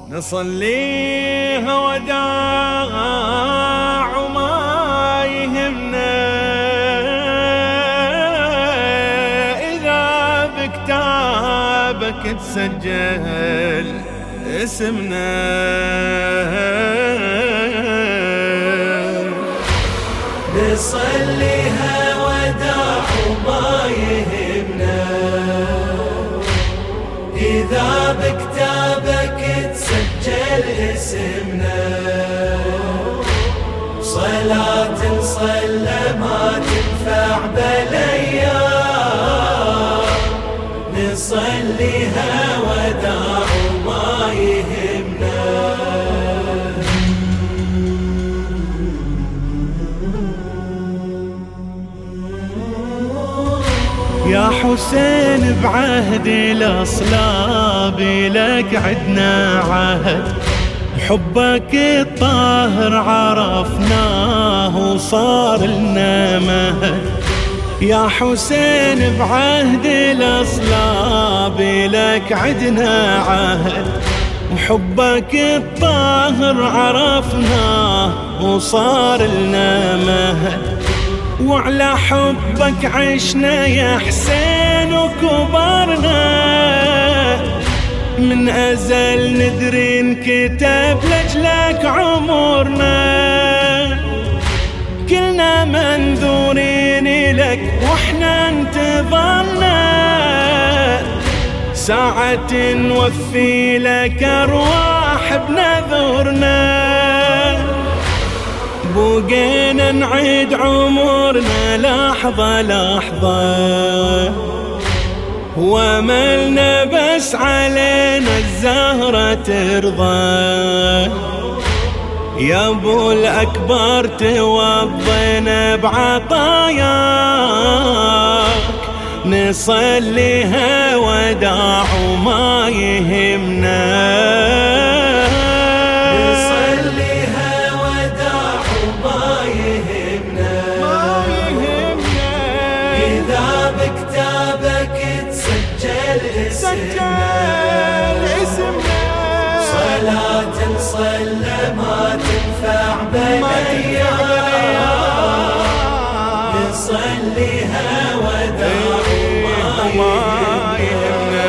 نصليها وداع وما يهمنا إذا بكتابك تسجل اسمنا. نصليها وداع وما يهمنا إذا بكتابك تسجل اسمنا. صلاة صلى ما تنفع بالايام نصليها وداع وما يهمنا. يا حسين بعهد الأصلاب لك عدنا عهد حبك الطاهر عرفناه وصار لنا مهد. يا حسين بعهد الأصلاب لك عدنا عهد وحبك الطاهر عرفناه وصار لنا مهد. وعلى حبك عشنا يا حسين وكبرنا من أزل ندري انكتب لجلك عمرنا. كلنا منذورين لك واحنا انتظرنا ساعة نوفي لك أرواح بنذرنا. بقينا نعيد عمرنا لحظة لحظة واملنا بس علينا الزهرة ترضى. يا ابو الأكبر توضينا بعطاياك نصليها وداع وما يهمنا. اسمنا صلاة صلى ما تنفع بالايام نصليها وداع وما يهمنا.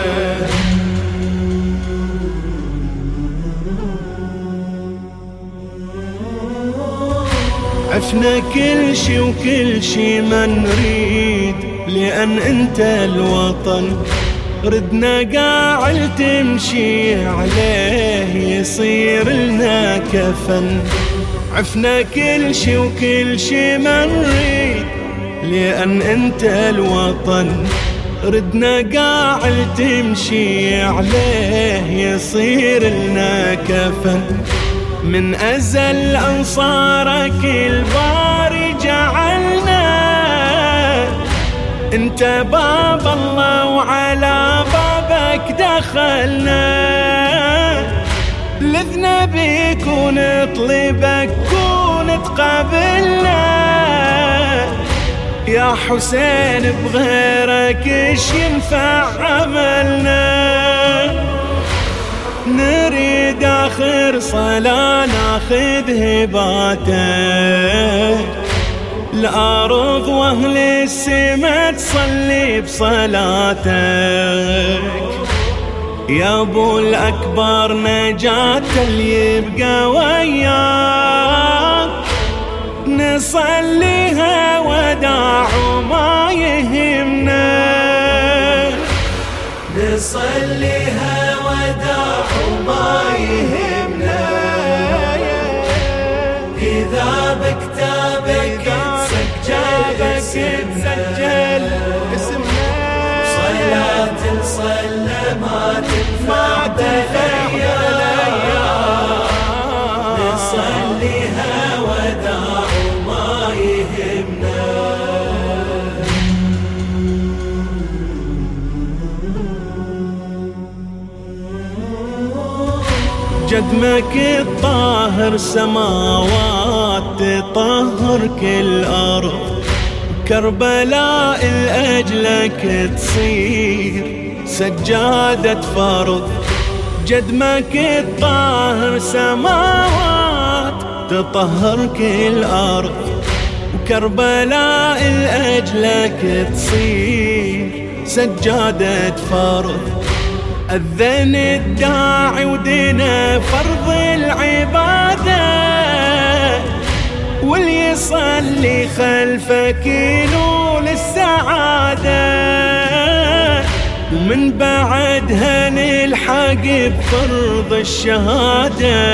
عفنا كل شي وكل شي ما نريد لأن انت الوطن ردنا قاعد تمشي عليه يصير لنا كفن. عفنا كل شي وكل شي ما نريد لأن انت الوطن ردنا قاعد تمشي عليه يصير لنا كفن. من أزل أنصارك الباري جعلنا انت باب الله وعلى بابك دخلنا. لذنا بيك ونطلبك ونتقابلنا يا حسين بغيرك ايش ينفع عملنا. نريد آخر صلاة ناخذ هباتك الأرض وأهل السما تصلي بصلاتك. يا أبو الأكبر نجاة اللي يبقى وياك نصليها وداع وما يهمنا. نصليها وداع وما يهمنا إذا بكتابك تسجل اسمنا. صلاة صلى ما تنفع بالايام نصليها وداع وما يهمنا. جدمك الطاهر سماوات تطهر كل أرض كربلاء لأجلك تصير سجادة فرض. جدمك الطاهر سماوات تطهر كل أرض، وكربلاء لأجلك تصير سجادة فرض. أذن الداعي ودنا فرض العبادة، واللي يصلي خلفك ينول السعادة، ومن بعدها نلحق بفرض الشهادة،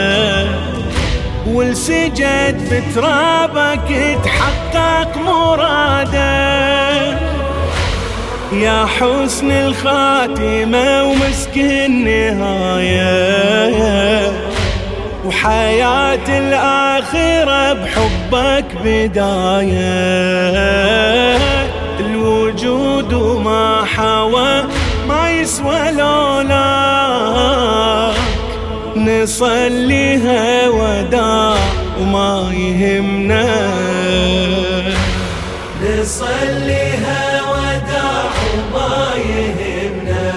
والسجد بترابك تحقق مراده. يا حسن الخاتمة ومسك النهاية، وحياة الآخرة بحبك بداية. الوجود وما حوى ما يسوى لولاك، نصليها وداع وما يهمنا، نصليها وداع وما يهمنا.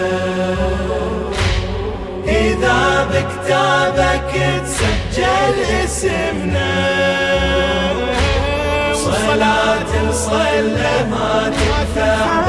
إذا بكتابك تسجل اسمنا، صلاة صلى ما تنفع